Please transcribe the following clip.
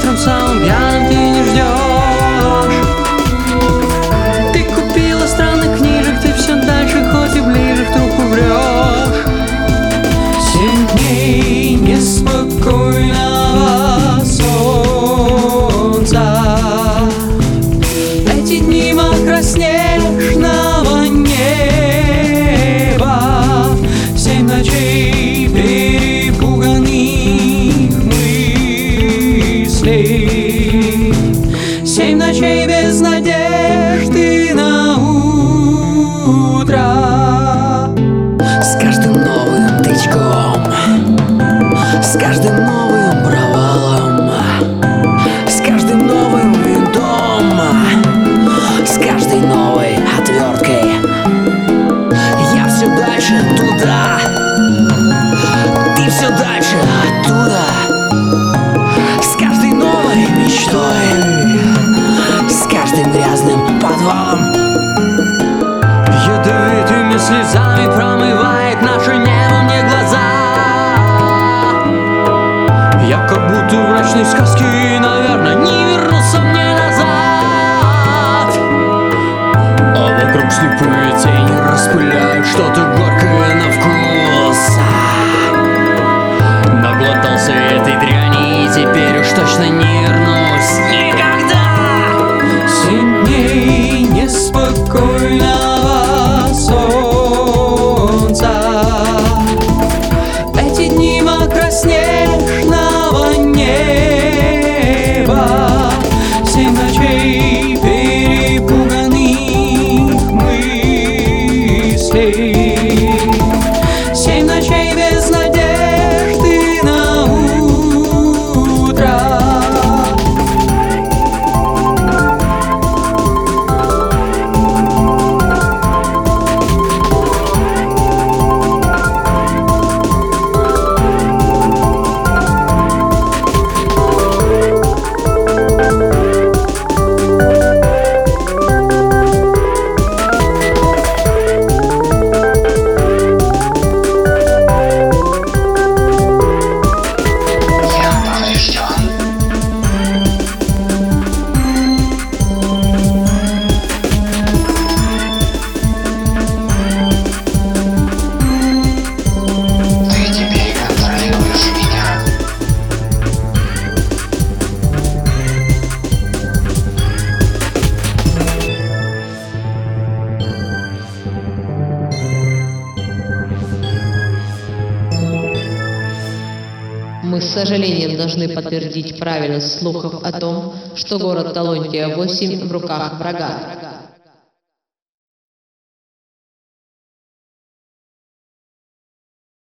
утром самым пьяным ты не ждешь. Ты купила странных книжек, ты все дальше, хоть и ближе к трупу врешь. 7 дней неспокойного солнца, эти дни мокро снежного неба, 7 ночей перепуганных мыслей, 7 ночей без надежды на утро. С каждым новым тычком, с каждым новым провалом, с каждым новым винтом, с каждой новой отверткой я все дальше туда, ты все дальше оттуда. С каждой новой мечтой, с каждым грязным подвалом, ядовитыми слезами промывает наше небо мне глаза. Я как будто в мрачной сказке, наверное, не вернуться мне назад. А вокруг слепые тени распыляют что-то горькое на вкус. Наглотался этой дряни и теперь уж точно не вернусь никогда. 7 дней неспокойного солнца, эти дни мокро снежного неба, 7 ночей перепуганных мыслей, 7 ночей без надежды на утро. Мы с сожалением должны подтвердить правильность слухов о том, что город Талонтия 8 в руках врага.